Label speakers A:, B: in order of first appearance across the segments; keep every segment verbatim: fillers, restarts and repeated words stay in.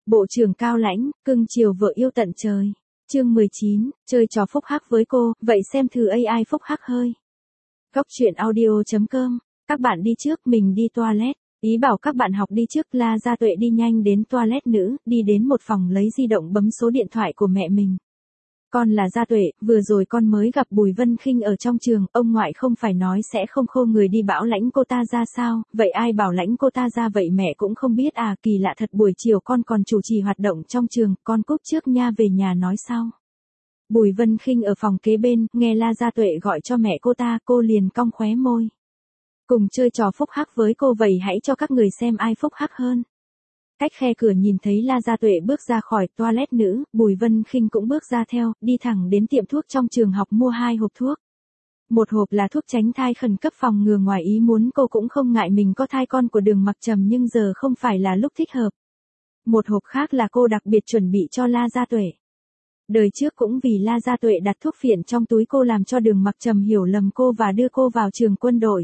A: Bộ trưởng cao lãnh, cưng chiều vợ yêu tận trời. Chương mười chín, chơi trò phúc hắc với cô, vậy xem thử a i phúc hắc hơi. Góc truyện audio chấm com, các bạn đi trước, mình đi toilet. Ý bảo các bạn học đi trước, La Gia Tuệ đi nhanh đến toilet nữ, đi đến một phòng lấy di động bấm số điện thoại của mẹ mình. Con là Gia Tuệ, vừa rồi con mới gặp Bùi Vân Khinh ở trong trường, ông ngoại không phải nói sẽ không khô người đi bảo lãnh cô ta ra sao, vậy ai bảo lãnh cô ta ra vậy mẹ cũng không biết à, kỳ lạ thật, buổi chiều con còn chủ trì hoạt động trong trường, con cúp trước nha, về nhà nói sau. Bùi Vân Khinh ở phòng kế bên, nghe La Gia Tuệ gọi cho mẹ cô ta, cô liền cong khóe môi. Cùng chơi trò phúc hắc với cô vậy hãy cho các người xem ai phúc hắc hơn. Cách khe cửa nhìn thấy La Gia Tuệ bước ra khỏi toilet nữ, Bùi Vân Khinh cũng bước ra theo, đi thẳng đến tiệm thuốc trong trường học mua hai hộp thuốc. Một hộp là thuốc tránh thai khẩn cấp phòng ngừa ngoài ý muốn, cô cũng không ngại mình có thai con của Đường Mặc Trầm nhưng giờ không phải là lúc thích hợp. Một hộp khác là cô đặc biệt chuẩn bị cho La Gia Tuệ. Đời trước cũng vì La Gia Tuệ đặt thuốc phiện trong túi cô làm cho Đường Mặc Trầm hiểu lầm cô và đưa cô vào trường quân đội.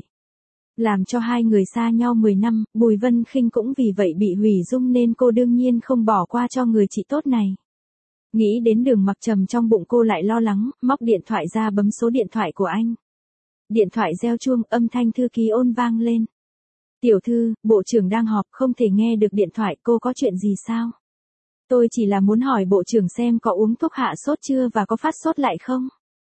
A: Làm cho hai người xa nhau mười năm, Bùi Vân Khinh cũng vì vậy bị hủy dung nên cô đương nhiên không bỏ qua cho người chị tốt này. Nghĩ đến Đường Mặc Trầm trong bụng cô lại lo lắng, móc điện thoại ra bấm số điện thoại của anh. Điện thoại reo chuông, âm thanh thư ký Ôn vang lên. Tiểu thư, bộ trưởng đang họp không thể nghe được điện thoại, cô có chuyện gì sao? Tôi chỉ là muốn hỏi bộ trưởng xem có uống thuốc hạ sốt chưa và có phát sốt lại không?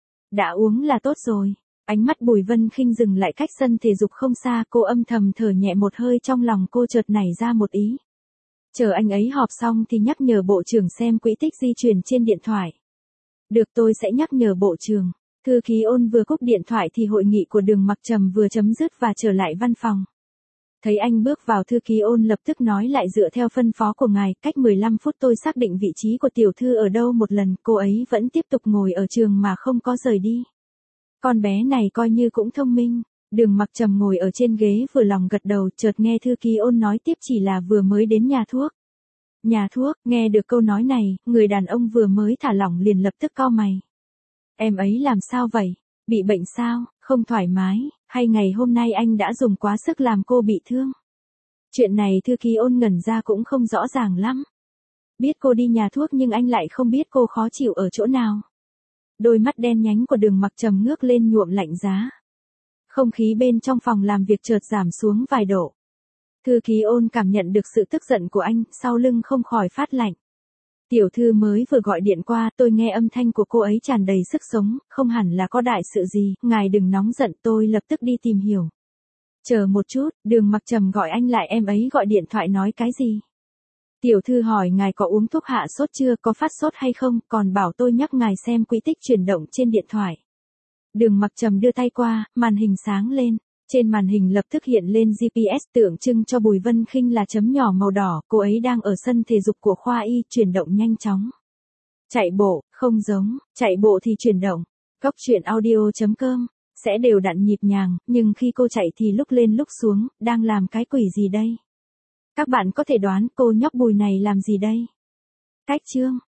A: Đã uống là tốt rồi. Ánh mắt Bùi Vân Khinh dừng lại cách sân thể dục không xa, cô âm thầm thở nhẹ một hơi, trong lòng cô chợt nảy ra một ý. Chờ anh ấy họp xong thì nhắc nhở bộ trưởng xem quỹ tích di chuyển trên điện thoại. Được, tôi sẽ nhắc nhở bộ trưởng. Thư ký Ôn vừa cúp điện thoại thì hội nghị của Đường Mặc Trầm vừa chấm dứt và trở lại văn phòng. Thấy anh bước vào, thư ký Ôn lập tức nói lại, dựa theo phân phó của ngài, cách mười lăm phút tôi xác định vị trí của tiểu thư ở đâu một lần, cô ấy vẫn tiếp tục ngồi ở trường mà không có rời đi. Con bé này coi như cũng thông minh. Đường Mặc Trầm ngồi ở trên ghế vừa lòng gật đầu, chợt nghe thư ký Ôn nói tiếp, chỉ là vừa mới đến nhà thuốc. Nhà thuốc, nghe được câu nói này, người đàn ông vừa mới thả lỏng liền lập tức cau mày. Em ấy làm sao vậy? Bị bệnh sao? Không thoải mái? Hay ngày hôm nay anh đã dùng quá sức làm cô bị thương? Chuyện này thư ký Ôn ngẩn ra cũng không rõ ràng lắm. Biết cô đi nhà thuốc nhưng anh lại không biết cô khó chịu ở chỗ nào. Đôi mắt đen nhánh của Đường Mặc Trầm ngước lên nhuộm lạnh giá. Không khí bên trong phòng làm việc chợt giảm xuống vài độ. Thư ký Ôn cảm nhận được sự tức giận của anh, sau lưng không khỏi phát lạnh. Tiểu thư mới vừa gọi điện qua, tôi nghe âm thanh của cô ấy tràn đầy sức sống, không hẳn là có đại sự gì, ngài đừng nóng giận, tôi lập tức đi tìm hiểu. Chờ một chút, Đường Mặc Trầm gọi anh lại, em ấy gọi điện thoại nói cái gì? Tiểu thư hỏi ngài có uống thuốc hạ sốt chưa, có phát sốt hay không, còn bảo tôi nhắc ngài xem quỹ tích chuyển động trên điện thoại. Đường Mặc Trầm đưa tay qua, màn hình sáng lên. Trên màn hình lập tức hiện lên giê pê ét tượng trưng cho Bùi Vân Khinh là chấm nhỏ màu đỏ, cô ấy đang ở sân thể dục của khoa y, chuyển động nhanh chóng. Chạy bộ, không giống, chạy bộ thì chuyển động. Góc truyện audio chấm com, sẽ đều đặn nhịp nhàng, nhưng khi cô chạy thì lúc lên lúc xuống, đang làm cái quỷ gì đây? Các bạn có thể đoán cô nhóc Bùi này làm gì đây? Cách chương